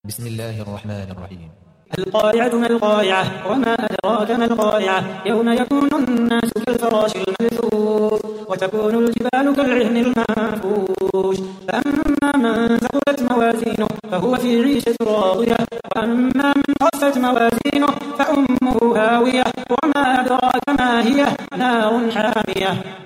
بسم الله الرحمن الرحيم. القارعة ما القارعة وما أدراك ما القارعة يوم يكون الناس كالفراش المبثوث وتكون الجبال كالعهن المنفوش فأما من ثقلت موازينه فهو في عيشة راضية وأما من خفت موازينه فأمه هاوية وما أدراك ما هي نار حامية